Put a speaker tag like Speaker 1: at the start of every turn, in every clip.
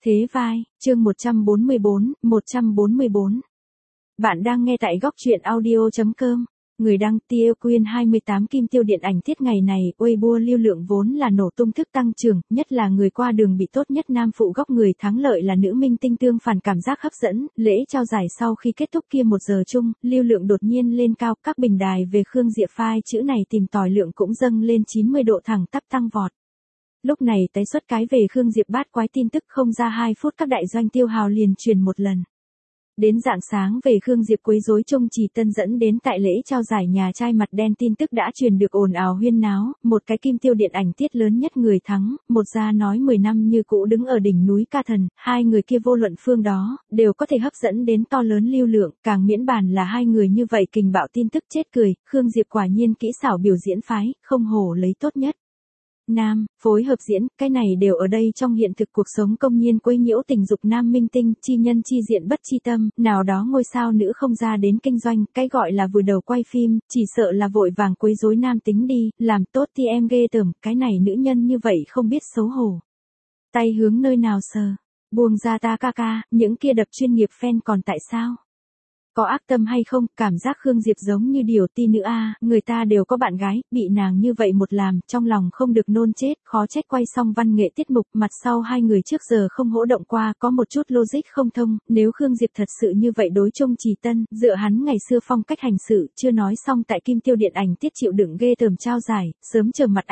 Speaker 1: Thế vai, chương 144. Bạn đang nghe tại góc truyện audio.com. Người đăng Tiêu Quyên 28 kim tiêu điện ảnh tiết ngày này, Weibo lưu lượng vốn là nổ tung thức tăng trưởng, nhất là người qua đường bị tốt nhất nam phụ góc người thắng lợi là nữ minh tinh tương phản cảm giác hấp dẫn, lễ trao giải sau khi kết thúc kia 1 giờ chung, lưu lượng đột nhiên lên cao, các bình đài về Khương Diệp Phai chữ này tìm tòi lượng cũng dâng lên 90 độ thẳng tắp tăng vọt. Lúc này tái xuất cái về Khương Diệp bát quái tin tức không ra 2 phút các đại doanh tiêu hào liền truyền một lần. Đến rạng sáng về Khương Diệp quấy rối Trung Trì Tân dẫn đến tại lễ trao giải nhà trai mặt đen tin tức đã truyền được ồn ào huyên náo, một cái kim tiêu điện ảnh tiết lớn nhất người thắng, một gia nói 10 năm như cũ đứng ở đỉnh núi ca thần, hai người kia vô luận phương đó, đều có thể hấp dẫn đến to lớn lưu lượng, càng miễn bàn là hai người như vậy kình bạo tin tức chết cười, Khương Diệp quả nhiên kỹ xảo biểu diễn phái, không hổ lấy tốt nhất. Nam, phối hợp diễn, cái này đều ở đây trong hiện thực cuộc sống công nhiên quấy nhiễu tình dục nam minh tinh, chi nhân chi diện bất chi tâm, nào đó ngôi sao nữ không ra đến kinh doanh, cái gọi là vừa đầu quay phim, chỉ sợ là vội vàng quấy rối nam tính đi, làm tốt thì em ghê tởm, cái này nữ nhân như vậy không biết xấu hổ. Tay hướng nơi nào sờ, buông ra ta ca ca, những kia đập chuyên nghiệp fan còn tại sao? Có ác tâm hay không, cảm giác Khương Diệp giống như điều ti nữ a, người ta đều có bạn gái, bị nàng như vậy một làm, trong lòng không được nôn chết, khó trách quay xong văn nghệ tiết mục, mặt sau hai người trước giờ không hỗ động qua, có một chút logic không thông, nếu Khương Diệp thật sự như vậy đối Trung Trì Tân, dựa hắn ngày xưa phong cách hành sự, chưa nói xong tại kim tiêu điện ảnh tiết chịu đựng ghê tởm trao giải, sớm trở mặt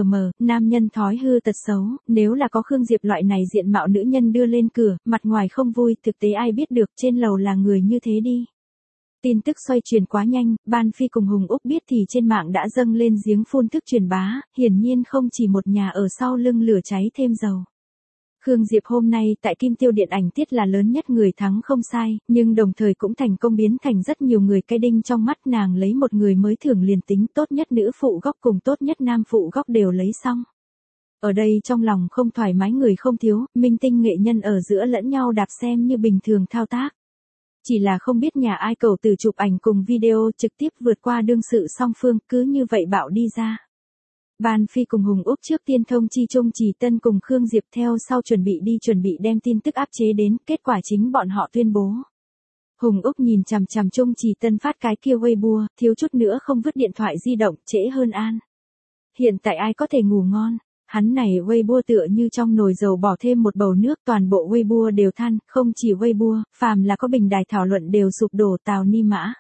Speaker 1: nam nhân thói hư tật xấu, nếu là có Khương Diệp loại này diện mạo nữ nhân đưa lên cửa, mặt ngoài không vui, thực tế ai biết được, trên lầu là người như thế đi. Tin tức xoay truyền quá nhanh, Ban Phi cùng Hùng Úc biết thì trên mạng đã dâng lên giếng phun thức truyền bá, hiển nhiên không chỉ một nhà ở sau lưng lửa cháy thêm dầu. Khương Diệp hôm nay tại kim tiêu điện ảnh tiết là lớn nhất người thắng không sai, nhưng đồng thời cũng thành công biến thành rất nhiều người cái đinh trong mắt nàng lấy một người mới thưởng liền tính tốt nhất nữ phụ góc cùng tốt nhất nam phụ góc đều lấy xong. Ở đây trong lòng không thoải mái người không thiếu, minh tinh nghệ nhân ở giữa lẫn nhau đạp xem như bình thường thao tác. Chỉ là không biết nhà ai cầu từ chụp ảnh cùng video trực tiếp vượt qua đương sự song phương cứ như vậy bạo đi ra. Ban Phi cùng Hùng Úc trước tiên thông chi Trung Trì Tân cùng Khương Diệp theo sau chuẩn bị đem tin tức áp chế đến, kết quả chính bọn họ tuyên bố. Hùng Úc nhìn chằm chằm Trung Trì Tân phát cái kia Weibo, thiếu chút nữa không vứt điện thoại di động, trễ hơn an. Hiện tại ai có thể ngủ ngon? Hắn này Weibo tựa như trong nồi dầu bỏ thêm một bầu nước, toàn bộ Weibo đều than, không chỉ Weibo, phàm là có bình đài thảo luận đều sụp đổ tào ni mã.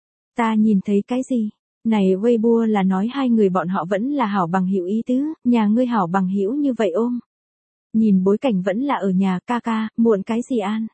Speaker 1: Ta nhìn thấy cái gì? Này Weibo là nói hai người bọn họ vẫn là hảo bằng hữu ý tứ, nhà ngươi hảo bằng hữu như vậy ôm. Nhìn bối cảnh vẫn là ở nhà, ca ca, muộn cái gì an?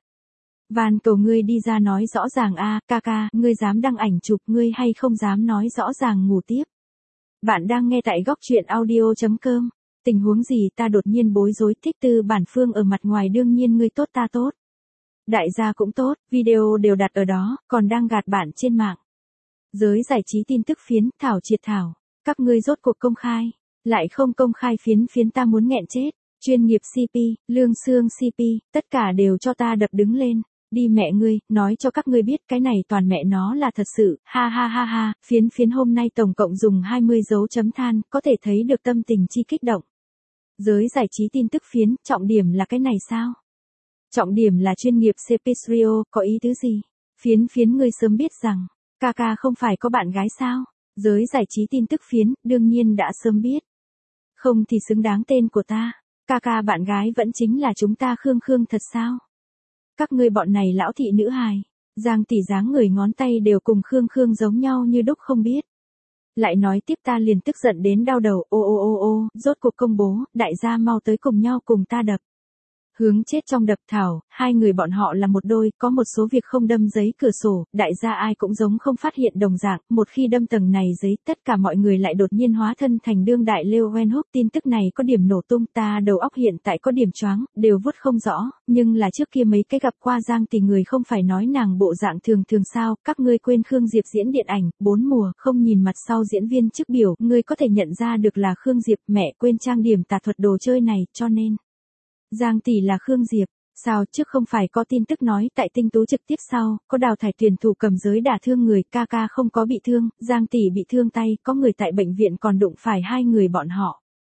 Speaker 1: Van cầu ngươi đi ra nói rõ ràng a, ca ca, ngươi dám đăng ảnh chụp ngươi hay không dám nói rõ ràng ngủ tiếp. Bạn đang nghe tại góc truyện audio.com. Tình huống gì ta đột nhiên bối rối, thích tư bản phương ở mặt ngoài đương nhiên ngươi tốt ta tốt. Đại gia cũng tốt, video đều đặt ở đó, còn đang gạt bạn trên mạng. Giới giải trí tin tức phiến, thảo triệt thảo, các ngươi rốt cuộc công khai, lại không công khai phiến ta muốn nghẹn chết, chuyên nghiệp CP, lương xương CP, tất cả đều cho ta đập đứng lên. Đi mẹ ngươi, nói cho các ngươi biết cái này toàn mẹ nó là thật sự, ha ha ha ha, phiến hôm nay tổng cộng dùng 20 dấu chấm than, có thể thấy được tâm tình chi kích động. Giới giải trí tin tức phiến, trọng điểm là cái này sao? Trọng điểm là chuyên nghiệp CP có ý tứ gì? Phiến ngươi sớm biết rằng, ca ca không phải có bạn gái sao? Giới giải trí tin tức phiến, đương nhiên đã sớm biết. Không thì xứng đáng tên của ta, ca ca bạn gái vẫn chính là chúng ta Khương thật sao? Các ngươi bọn này lão thị nữ hài, Giang tỷ dáng người ngón tay đều cùng Khương giống nhau như đúc không biết. Lại nói tiếp ta liền tức giận đến đau đầu, ô, rốt cuộc công bố, đại gia mau tới cùng nhau cùng ta đập. Hướng chết trong đập thảo, hai người bọn họ là một đôi, có một số việc không đâm giấy cửa sổ, đại gia ai cũng giống không phát hiện đồng dạng, một khi đâm tầng này giấy, tất cả mọi người lại đột nhiên hóa thân thành đương đại Leo Wenhook, tin tức này có điểm nổ tung, ta đầu óc hiện tại có điểm choáng, đều vuốt không rõ, nhưng là trước kia mấy cái gặp qua Giang thì người không phải nói nàng bộ dạng thường sao, các ngươi quên Khương Diệp diễn điện ảnh, 4 mùa, không nhìn mặt sau diễn viên chức biểu, ngươi có thể nhận ra được là Khương Diệp, mẹ quên trang điểm tà thuật đồ chơi này, cho nên. Giang tỷ là Khương Diệp, sao trước không phải có tin tức nói tại tinh tú trực tiếp sau, có đào thải tuyển thủ cầm giới đả thương người, ca ca không có bị thương, Giang tỷ bị thương tay, có người tại bệnh viện còn đụng phải hai người bọn họ.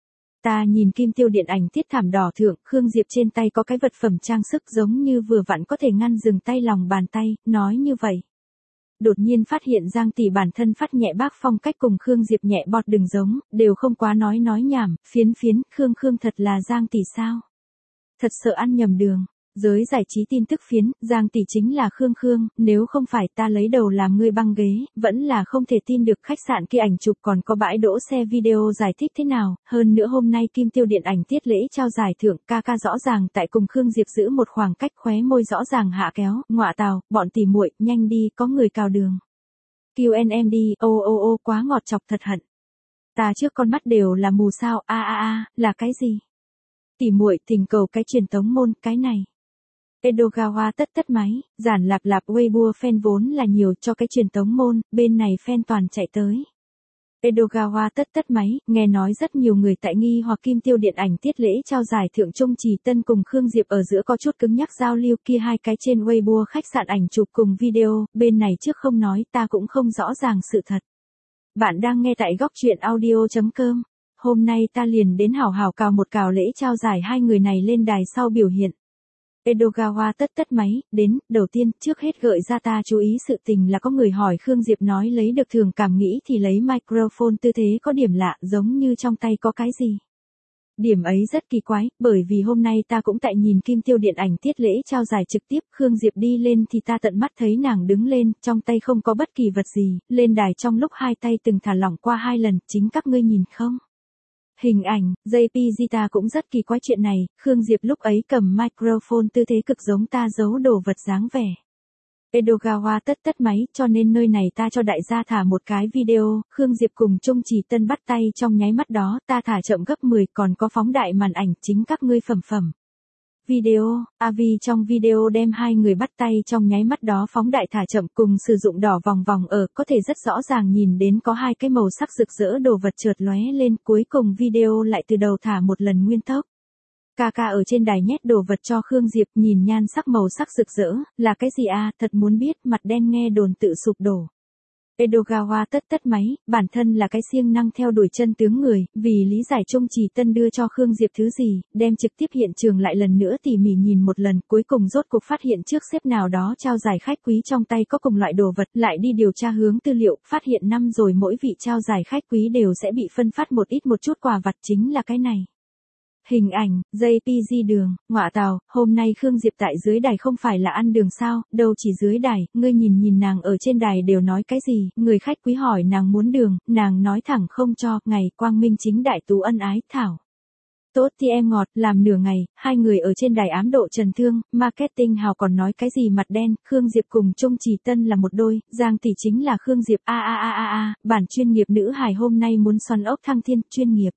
Speaker 1: Ta nhìn kim tiêu điện ảnh tiết thảm đỏ thượng, Khương Diệp trên tay có cái vật phẩm trang sức giống như vừa vặn có thể ngăn dừng tay lòng bàn tay, nói như vậy. Đột nhiên phát hiện Giang tỷ bản thân phát nhẹ bác phong cách cùng Khương Diệp nhẹ bọt đừng giống, đều không quá nói nhảm, phiến, Khương thật là Giang tỷ sao? Thật sợ ăn nhầm đường. Giới giải trí tin tức phiến, Giang tỷ chính là Khương, nếu không phải ta lấy đầu làm ngươi băng ghế, vẫn là không thể tin được khách sạn kia ảnh chụp còn có bãi đỗ xe video giải thích thế nào, hơn nữa hôm nay kim tiêu điện ảnh tiết lễ trao giải thưởng, ca rõ ràng tại cùng Khương Diệp giữ một khoảng cách khóe môi rõ ràng hạ kéo, ngọa tào, bọn tỉ muội, nhanh đi, có người cào đường. QNM đi, ô quá ngọt chọc thật hận. Ta trước con mắt đều là mù sao, là cái gì? Tỉ muội tình cầu cái truyền tống môn, cái này. Edogawa tất máy, giản lạp Weibo fan vốn là nhiều cho cái truyền tống môn, bên này fan toàn chạy tới. Edogawa tất máy, nghe nói rất nhiều người tại nghi hoặc kim tiêu điện ảnh tiết lễ trao giải thượng Trung Trì Tân cùng Khương Diệp ở giữa có chút cứng nhắc giao lưu kia hai cái trên Weibo khách sạn ảnh chụp cùng video, bên này trước không nói ta cũng không rõ ràng sự thật. Bạn đang nghe tại góc truyện audio.com, hôm nay ta liền đến hảo cào một cào lễ trao giải hai người này lên đài sau biểu hiện. Edogawa tất máy, đến, đầu tiên, trước hết gợi ra ta chú ý sự tình là có người hỏi Khương Diệp nói lấy được thường cảm nghĩ thì lấy microphone tư thế có điểm lạ giống như trong tay có cái gì. Điểm ấy rất kỳ quái, bởi vì hôm nay ta cũng tại nhìn kim tiêu điện ảnh tiết lễ trao giải trực tiếp, Khương Diệp đi lên thì ta tận mắt thấy nàng đứng lên, trong tay không có bất kỳ vật gì, lên đài trong lúc hai tay từng thả lỏng qua hai lần, chính các ngươi nhìn không? Hình ảnh, JPG ta cũng rất kỳ quái chuyện này, Khương Diệp lúc ấy cầm microphone tư thế cực giống ta giấu đồ vật dáng vẻ. Edogawa tất máy, cho nên nơi này ta cho đại gia thả một cái video, Khương Diệp cùng Trung Trì Tân bắt tay trong nháy mắt đó, ta thả chậm gấp 10 còn có phóng đại màn ảnh chính các ngươi phẩm. Video, AV trong video đem hai người bắt tay trong nháy mắt đó phóng đại thả chậm cùng sử dụng đỏ vòng ở, có thể rất rõ ràng nhìn đến có hai cái màu sắc rực rỡ đồ vật chợt lóe lên, cuối cùng video lại từ đầu thả một lần nguyên tốc. Ca ở trên đài nhét đồ vật cho Khương Diệp nhìn nhan sắc màu sắc rực rỡ, là cái gì thật muốn biết, mặt đen nghe đồn tự sụp đổ. Edogawa tất máy, bản thân là cái siêng năng theo đuổi chân tướng người, vì lý giải Trung Trì Tân đưa cho Khương Diệp thứ gì, đem trực tiếp hiện trường lại lần nữa tỉ mỉ nhìn một lần, cuối cùng rốt cuộc phát hiện trước xếp nào đó trao giải khách quý trong tay có cùng loại đồ vật, lại đi điều tra hướng tư liệu, phát hiện năm rồi mỗi vị trao giải khách quý đều sẽ bị phân phát một chút quà vặt chính là cái này. Hình ảnh, JPG đường, ngọa tào, hôm nay Khương Diệp tại dưới đài không phải là ăn đường sao, đâu chỉ dưới đài, ngươi nhìn nàng ở trên đài đều nói cái gì, người khách quý hỏi nàng muốn đường, nàng nói thẳng không cho, ngày quang minh chính đại tú ân ái, thảo. Tốt thì em ngọt, làm nửa ngày, hai người ở trên đài ám độ trần thương, marketing hào còn nói cái gì mặt đen, Khương Diệp cùng Trung Trì Tân là một đôi, Giang tỷ chính là Khương Diệp, bản chuyên nghiệp nữ hài hôm nay muốn xoắn ốc thăng thiên, chuyên nghiệp,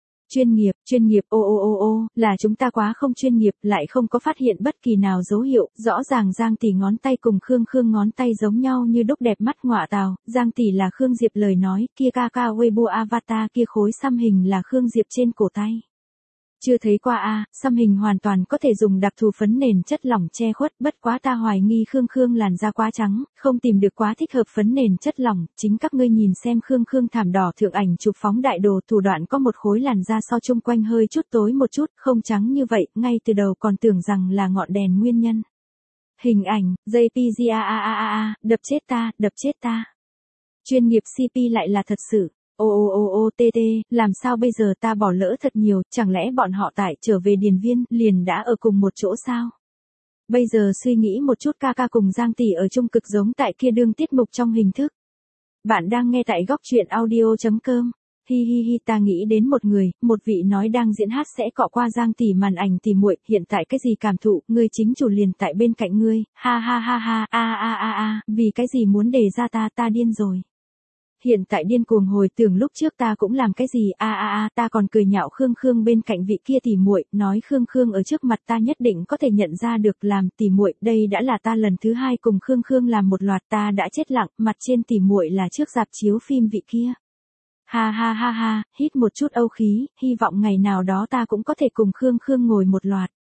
Speaker 1: là chúng ta quá không chuyên nghiệp, lại không có phát hiện bất kỳ nào dấu hiệu, rõ ràng Giang tỷ ngón tay cùng Khương ngón tay giống nhau như đúc đẹp mắt ngọa tào, Giang tỷ là Khương Diệp lời nói, kia ca Weibo avatar kia khối xăm hình là Khương Diệp trên cổ tay. Chưa thấy qua xăm hình hoàn toàn có thể dùng đặc thù phấn nền chất lỏng che khuất, bất quá ta hoài nghi Khương làn da quá trắng, không tìm được quá thích hợp phấn nền chất lỏng, chính các ngươi nhìn xem Khương thảm đỏ thượng ảnh chụp phóng đại đồ thủ đoạn có một khối làn da so chung quanh hơi chút tối một chút, không trắng như vậy, ngay từ đầu còn tưởng rằng là ngọn đèn nguyên nhân. Hình ảnh, JPG đập chết ta. Chuyên nghiệp CP lại là thật sự. Làm sao bây giờ ta bỏ lỡ thật nhiều, chẳng lẽ bọn họ tại trở về điền viên, liền đã ở cùng một chỗ sao? Bây giờ suy nghĩ một chút ca cùng Giang tỷ ở chung cực giống tại kia đương tiết mục trong hình thức. Bạn đang nghe tại góc truyện audio.com. Hi ta nghĩ đến một người, một vị nói đang diễn hát sẽ cọ qua Giang tỷ màn ảnh tỷ muội, hiện tại cái gì cảm thụ, ngươi chính chủ liền tại bên cạnh ngươi, ha, vì cái gì muốn để ra ta điên rồi. Hiện tại điên cuồng hồi tưởng lúc trước ta cũng làm cái gì, ta còn cười nhạo Khương bên cạnh vị kia tỷ muội, nói Khương ở trước mặt ta nhất định có thể nhận ra được làm tỷ muội, đây đã là ta lần thứ hai cùng Khương làm một loạt, ta đã chết lặng, mặt trên tỷ muội là trước rạp chiếu phim vị kia. Ha, hít một chút âu khí, hy vọng ngày nào đó ta cũng có thể cùng Khương ngồi một loạt.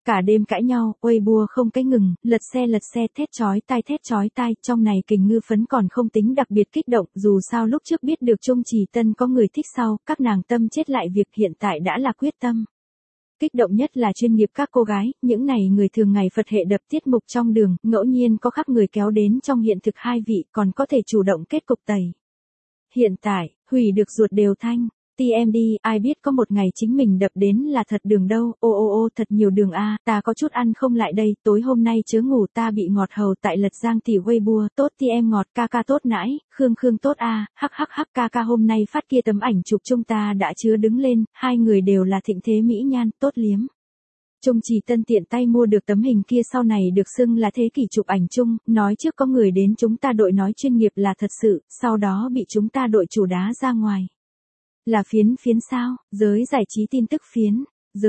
Speaker 1: Cả đêm cãi nhau, Weibo không cái ngừng, lật xe thét chói tai, trong này Kình Ngư Phấn còn không tính đặc biệt kích động, dù sao lúc trước biết được Trung Trì Tân có người thích sau, các nàng tâm chết lại việc hiện tại đã là quyết tâm. Kích động nhất là chuyên nghiệp các cô gái, những này người thường ngày Phật hệ đập tiết mục trong đường, ngẫu nhiên có khác người kéo đến trong hiện thực hai vị còn có thể chủ động kết cục tẩy. Hiện tại, hủy được ruột đều thanh. TMD, ai biết có một ngày chính mình đập đến là thật đường đâu, ô thật nhiều đường a, ta có chút ăn không lại đây, tối hôm nay chớ ngủ ta bị ngọt hầu tại Lật Giang tỷ Weibo, tốt TM ngọt ca tốt nãi, Khương tốt a, hắc ca hôm nay phát kia tấm ảnh chụp chúng ta đã chứa đứng lên, hai người đều là thịnh thế mỹ nhan, tốt liếm. Trung Trì Tân tiện tay mua được tấm hình kia sau này được xưng là thế kỷ chụp ảnh chung, nói trước có người đến chúng ta đội nói chuyên nghiệp là thật sự, sau đó bị chúng ta đội chủ đá ra ngoài. Là phiến sao, giới giải trí tin tức phiến,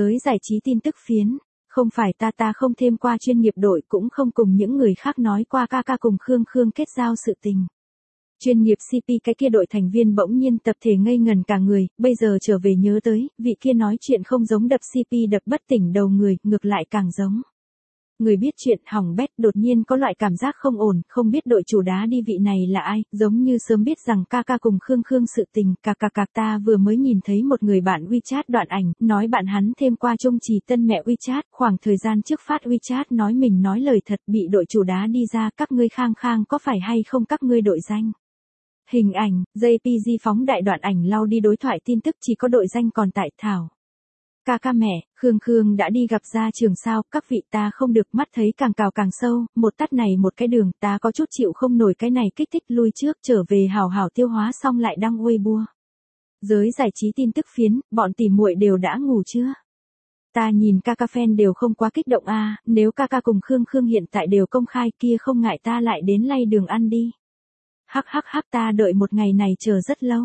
Speaker 1: không phải ta không thêm qua chuyên nghiệp đội cũng không cùng những người khác nói qua ca cùng Khương kết giao sự tình. Chuyên nghiệp CP cái kia đội thành viên bỗng nhiên tập thể ngây ngần cả người, bây giờ trở về nhớ tới, vị kia nói chuyện không giống đập CP đập bất tỉnh đầu người, ngược lại càng giống. Người biết chuyện hỏng bét đột nhiên có loại cảm giác không ổn, không biết đội chủ đá đi vị này là ai, giống như sớm biết rằng ca cùng Khương sự tình, ta vừa mới nhìn thấy một người bạn WeChat đoạn ảnh, nói bạn hắn thêm qua Trung Trì Tân mẹ WeChat, khoảng thời gian trước phát WeChat nói mình nói lời thật bị đội chủ đá đi ra, các ngươi khang có phải hay không các ngươi đội danh. Hình ảnh, JPG phóng đại đoạn ảnh lau đi đối thoại tin tức chỉ có đội danh còn tại Thảo. Ca mẹ, Khương đã đi gặp gia trường sao, các vị ta không được mắt thấy càng cào càng sâu, một tắt này một cái đường, ta có chút chịu không nổi cái này kích thích lui trước trở về hào tiêu hóa xong lại đăng Weibo. Giới giải trí tin tức phiến, bọn tỉ muội đều đã ngủ chưa? Ta nhìn ca fan đều không quá kích động a, nếu ca cùng Khương hiện tại đều công khai kia không ngại ta lại đến lay đường ăn đi. Hắc ta đợi một ngày này chờ rất lâu.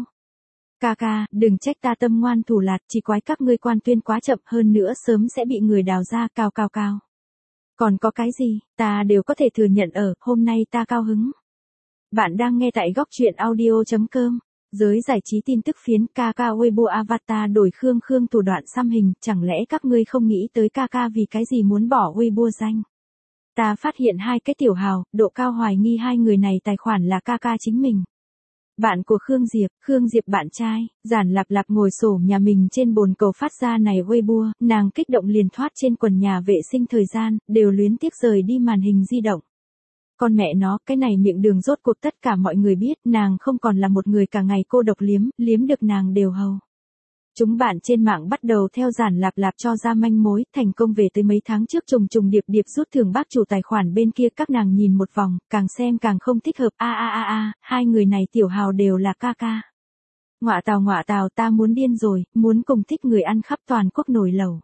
Speaker 1: Ca, đừng trách ta tâm ngoan thủ lạt, chỉ quái các ngươi quan tuyên quá chậm hơn nữa sớm sẽ bị người đào ra cao. Còn có cái gì, ta đều có thể thừa nhận hôm nay ta cao hứng. Bạn đang nghe tại góc truyện audio.com, giới giải trí tin tức phiến ca Weibo avatar đổi Khương thủ đoạn xăm hình, chẳng lẽ các ngươi không nghĩ tới ca vì cái gì muốn bỏ Weibo danh. Ta phát hiện hai cái tiểu hào, độ cao hoài nghi hai người này tài khoản là ca chính mình. Bạn của Khương Diệp bạn trai, giản lạp ngồi xổm nhà mình trên bồn cầu phát ra này Weibo, nàng kích động liền thoát trên quần nhà vệ sinh thời gian, đều luyến tiếc rời đi màn hình di động. Con mẹ nó, cái này miệng đường rốt cuộc tất cả mọi người biết, nàng không còn là một người cả ngày cô độc liếm được nàng đều hầu. Chúng bạn trên mạng bắt đầu theo giản lạp cho ra manh mối, thành công về tới mấy tháng trước trùng điệp rút thưởng bác chủ tài khoản bên kia các nàng nhìn một vòng, càng xem càng không thích hợp, hai người này tiểu hào đều là ca. Ngọa tào ta muốn điên rồi, muốn cùng thích người ăn khắp toàn quốc nồi lẩu.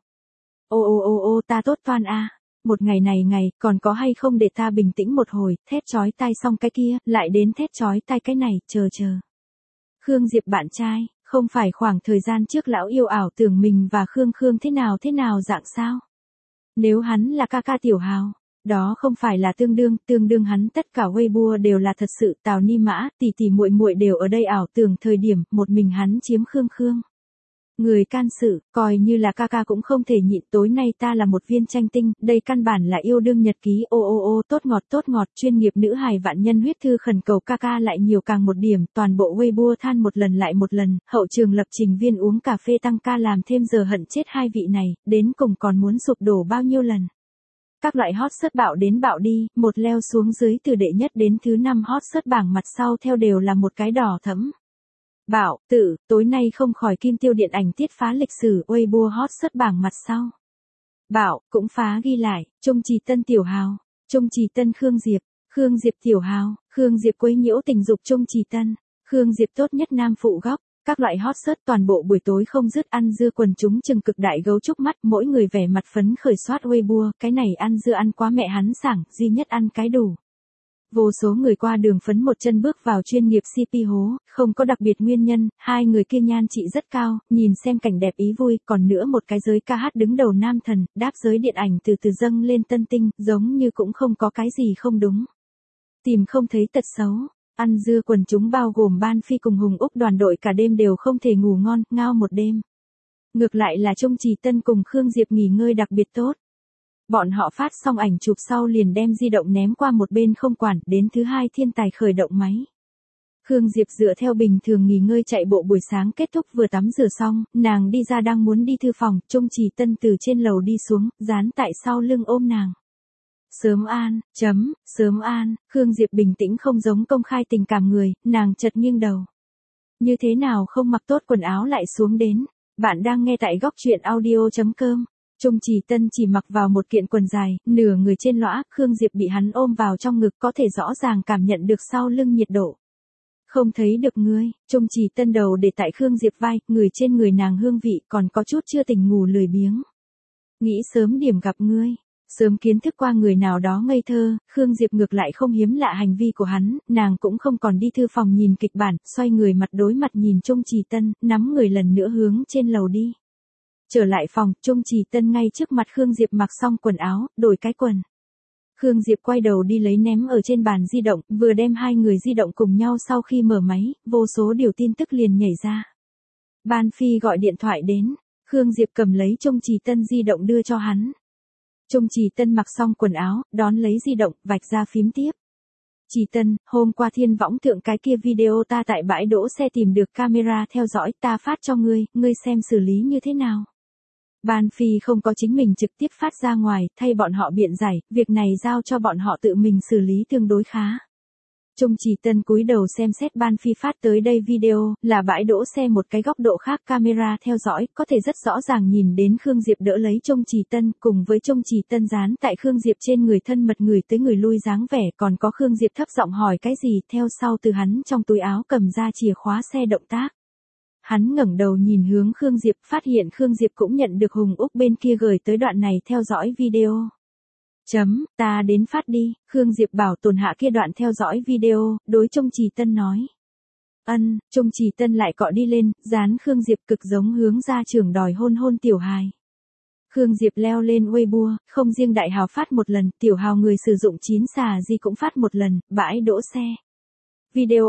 Speaker 1: Ô ta tốt toan a. Một ngày này, còn có hay không để ta bình tĩnh một hồi, thét chói tai xong cái kia, lại đến thét chói tai cái này, chờ. Khương Diệp bạn trai. Không phải khoảng thời gian trước lão yêu ảo tưởng mình và Khương thế nào dạng sao? Nếu hắn là ca tiểu hào, đó không phải là tương đương hắn tất cả Weibo đều là thật sự, Tào Ni Mã, tỷ muội đều ở đây ảo tưởng thời điểm một mình hắn chiếm Khương. Người can sự, coi như là ca cũng không thể nhịn, tối nay ta là một viên tranh tinh, đây căn bản là yêu đương nhật ký, tốt ngọt, chuyên nghiệp nữ hài vạn nhân huyết thư khẩn cầu ca lại nhiều càng một điểm, toàn bộ Weibo than một lần lại một lần, hậu trường lập trình viên uống cà phê tăng ca làm thêm giờ hận chết hai vị này, đến cùng còn muốn sụp đổ bao nhiêu lần. Các loại hot search bạo đến bạo đi, một leo xuống dưới từ đệ nhất đến thứ 5 hot search bảng mặt sau theo đều là một cái đỏ thẫm. Bảo, tối nay không khỏi kim tiêu điện ảnh tiết phá lịch sử Weibo hot search bảng mặt sau. Bảo, cũng phá ghi lại, Trung Trì Tân tiểu hào, Trung Trì Tân Khương Diệp tiểu hào, Khương Diệp quấy nhiễu tình dục Trung Trì Tân, Khương Diệp tốt nhất nam phụ góc, các loại hot search toàn bộ buổi tối không dứt ăn dưa quần chúng chừng cực đại gấu trúc mắt, mỗi người vẻ mặt phấn khởi soát Weibo, cái này ăn dưa ăn quá mẹ hắn sảng, duy nhất ăn cái đủ. Vô số người qua đường phấn một chân bước vào chuyên nghiệp CP hố, không có đặc biệt nguyên nhân, hai người kia nhan trị rất cao, nhìn xem cảnh đẹp ý vui, còn nữa một cái giới ca hát đứng đầu nam thần, đáp giới điện ảnh từ từ dâng lên tân tinh, giống như cũng không có cái gì không đúng. Tìm không thấy tật xấu, ăn dưa quần chúng bao gồm Ban Phi cùng Hùng Úc đoàn đội cả đêm đều không thể ngủ ngon, ngao một đêm. Ngược lại là Trung Trì Tân cùng Khương Diệp nghỉ ngơi đặc biệt tốt. Bọn họ phát xong ảnh chụp sau liền đem di động ném qua một bên không quản, đến thứ hai thiên tài khởi động máy. Khương Diệp dựa theo bình thường nghỉ ngơi chạy bộ buổi sáng kết thúc vừa tắm rửa xong, nàng đi ra đang muốn đi thư phòng, Trung Trì Tân từ trên lầu đi xuống, dán tại sau lưng ôm nàng. Sớm an, Khương Diệp bình tĩnh không giống công khai tình cảm người, nàng chợt nghiêng đầu. Như thế nào không mặc tốt quần áo lại xuống đến, bạn đang nghe tại góc truyện audio.com. Trung Trì Tân chỉ mặc vào một kiện quần dài, nửa người trên lõa, Khương Diệp bị hắn ôm vào trong ngực có thể rõ ràng cảm nhận được sau lưng nhiệt độ. Không thấy được ngươi, Trung Trì Tân đầu để tại Khương Diệp vai, người trên người nàng hương vị còn có chút chưa tỉnh ngủ lười biếng. Nghĩ sớm điểm gặp ngươi, sớm kiến thức qua người nào đó ngây thơ, Khương Diệp ngược lại không hiếm lạ hành vi của hắn, nàng cũng không còn đi thư phòng nhìn kịch bản, xoay người mặt đối mặt nhìn Trung Trì Tân, nắm người lần nữa hướng trên lầu đi. Trở lại phòng, Trung Trì Tân ngay trước mặt Khương Diệp mặc xong quần áo, đổi cái quần. Khương Diệp quay đầu đi lấy ném ở trên bàn di động, vừa đem hai người di động cùng nhau sau khi mở máy, vô số điều tin tức liền nhảy ra. Ban Phi gọi điện thoại đến, Khương Diệp cầm lấy Trung Trì Tân di động đưa cho hắn. Trung Trì Tân mặc xong quần áo, đón lấy di động, vạch ra phím tiếp. Trì Tân, hôm qua Thiên Võng Thượng cái kia video ta tại bãi đỗ xe tìm được camera theo dõi, ta phát cho ngươi, ngươi xem xử lý như thế nào? Ban Phi không có chính mình trực tiếp phát ra ngoài, thay bọn họ biện giải, việc này giao cho bọn họ tự mình xử lý tương đối khá. Trung Trì Tân cúi đầu xem xét Ban Phi phát tới đây video, là bãi đỗ xe một cái góc độ khác camera theo dõi, có thể rất rõ ràng nhìn đến Khương Diệp đỡ lấy Trung Trì Tân, cùng với Trung Trì Tân dán tại Khương Diệp trên người thân mật người tới người lui dáng vẻ, còn có Khương Diệp thấp giọng hỏi cái gì, theo sau từ hắn trong túi áo cầm ra chìa khóa xe động tác. Hắn ngẩng đầu nhìn hướng Khương Diệp, phát hiện Khương Diệp cũng nhận được Hùng Úc bên kia gửi tới đoạn này theo dõi video. Ta đến phát đi, Khương Diệp bảo tồn hạ kia đoạn theo dõi video, đối Trung Trì Tân nói. Trung Trì Tân lại cọ đi lên, dán Khương Diệp cực giống hướng ra trường đòi hôn tiểu hài. Khương Diệp leo lên Weibo, không riêng đại hào phát một lần, tiểu hào người sử dụng 9 xà di cũng phát một lần, bãi đỗ xe. Video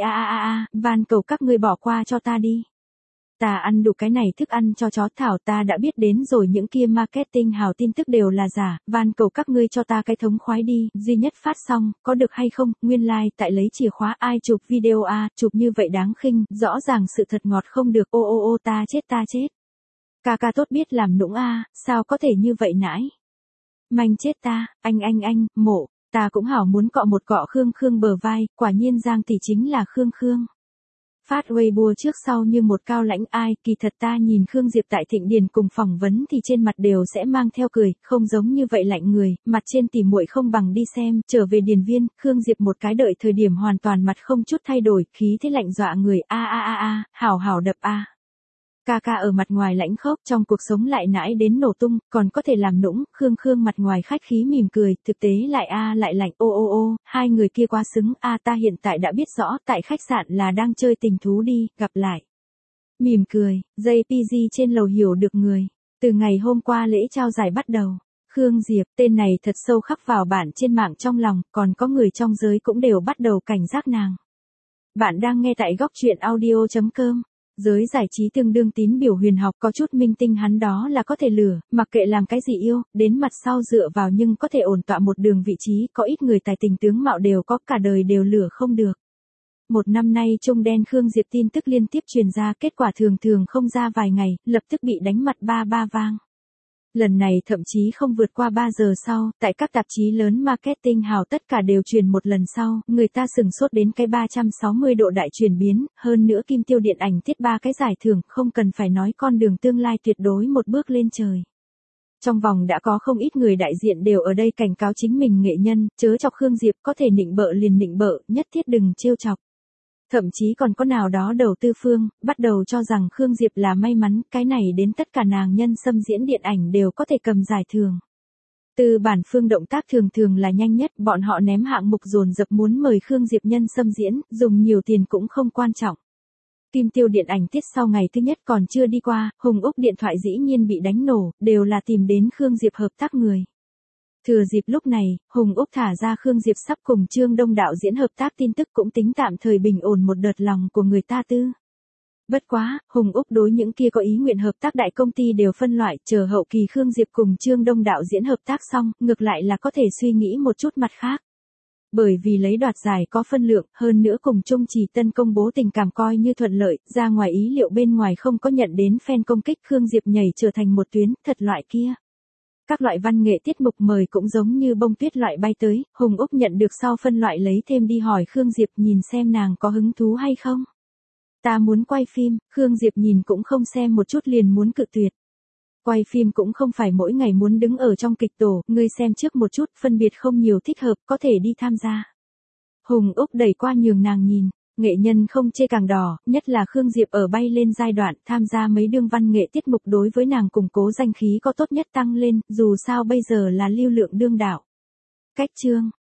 Speaker 1: van cầu các ngươi bỏ qua cho ta đi. Ta ăn đủ cái này thức ăn cho chó thảo, ta đã biết đến rồi, những kia marketing hào tin tức đều là giả, van cầu các ngươi cho ta cái thống khoái đi, duy nhất phát xong, có được hay không, nguyên like, tại lấy chìa khóa ai chụp video chụp như vậy đáng khinh, rõ ràng sự thật ngọt không được, ô ta chết. Ca tốt biết làm nũng sao có thể như vậy nãi. Manh chết ta, anh, mộ, ta cũng hảo muốn cọ một cọ Khương bờ vai, quả nhiên Giang tỷ chính là Khương. Phát Weibo trước sau như một cao lãnh ai, kỳ thật ta nhìn Khương Diệp tại Thịnh Điền cùng phỏng vấn thì trên mặt đều sẽ mang theo cười, không giống như vậy lạnh người, mặt trên tỉ muội không bằng đi xem, trở về điền viên, Khương Diệp một cái đợi thời điểm hoàn toàn mặt không chút thay đổi, khí thế lạnh dọa người, hảo đập Ca ở mặt ngoài lãnh khốc, trong cuộc sống lại nãi đến nổ tung, còn có thể làm nũng, Khương mặt ngoài khách khí mỉm cười, thực tế lại lạnh, hai người kia quá xứng, ta hiện tại đã biết rõ, tại khách sạn là đang chơi tình thú đi, gặp lại. Mỉm cười, JPG trên lầu hiểu được người, từ ngày hôm qua lễ trao giải bắt đầu, Khương Diệp, tên này thật sâu khắc vào bản trên mạng trong lòng, còn có người trong giới cũng đều bắt đầu cảnh giác nàng. Bạn đang nghe tại góc truyện audio.com. Giới giải trí tương đương tín biểu huyền học, có chút minh tinh hắn đó là có thể lừa, mặc kệ làm cái gì yêu, đến mặt sau dựa vào nhưng có thể ổn tọa một đường vị trí, có ít người tài tình tướng mạo đều có, cả đời đều lừa không được. Một năm nay Trung đen Khương Diệp tin tức liên tiếp truyền ra, kết quả thường không ra vài ngày, lập tức bị đánh mặt ba vang. Lần này thậm chí không vượt qua 3 giờ sau, tại các tạp chí lớn marketing hào tất cả đều truyền một lần sau, người ta sửng sốt đến cái 360 độ đại chuyển biến, hơn nữa Kim Tiêu điện ảnh tiết 3 cái giải thưởng, không cần phải nói con đường tương lai tuyệt đối một bước lên trời. Trong vòng đã có không ít người đại diện đều ở đây cảnh cáo chính mình nghệ nhân, chớ chọc Khương Diệp, có thể nịnh bợ liền nịnh bợ, nhất thiết đừng trêu chọc. Thậm chí còn có nào đó đầu tư phương, bắt đầu cho rằng Khương Diệp là may mắn, cái này đến tất cả nàng nhân xâm diễn điện ảnh đều có thể cầm giải thưởng. Tư bản phương động tác thường là nhanh nhất, bọn họ ném hạng mục dồn dập muốn mời Khương Diệp nhân xâm diễn, dùng nhiều tiền cũng không quan trọng. Kim Tiêu điện ảnh tiết sau ngày thứ nhất còn chưa đi qua, Hùng Úc điện thoại dĩ nhiên bị đánh nổ, đều là tìm đến Khương Diệp hợp tác người. Thừa dịp lúc này, Hùng Úc thả ra Khương Diệp sắp cùng Trương Đông đạo diễn hợp tác tin tức cũng tính tạm thời bình ổn một đợt lòng của người ta tư. Bất quá, Hùng Úc đối những kia có ý nguyện hợp tác đại công ty đều phân loại, chờ hậu kỳ Khương Diệp cùng Trương Đông đạo diễn hợp tác xong, ngược lại là có thể suy nghĩ một chút mặt khác. Bởi vì lấy đoạt giải có phân lượng, hơn nữa cùng Trung Trì Tân công bố tình cảm coi như thuận lợi, ra ngoài ý liệu bên ngoài không có nhận đến fan công kích, Khương Diệp nhảy trở thành một tuyến, thật loại kia. Các loại văn nghệ tiết mục mời cũng giống như bông tuyết loại bay tới, Hùng Úc nhận được sau phân loại lấy thêm đi hỏi Khương Diệp nhìn xem nàng có hứng thú hay không. Ta muốn quay phim, Khương Diệp nhìn cũng không xem một chút liền muốn cự tuyệt. Quay phim cũng không phải mỗi ngày muốn đứng ở trong kịch tổ, ngươi xem trước một chút, phân biệt không nhiều thích hợp, có thể đi tham gia. Hùng Úc đẩy qua nhường nàng nhìn, nghệ nhân không chê càng đỏ, nhất là Khương Diệp ở bay lên giai đoạn, tham gia mấy đương văn nghệ tiết mục đối với nàng củng cố danh khí có tốt nhất tăng lên, dù sao bây giờ là lưu lượng đương đạo. Cách chương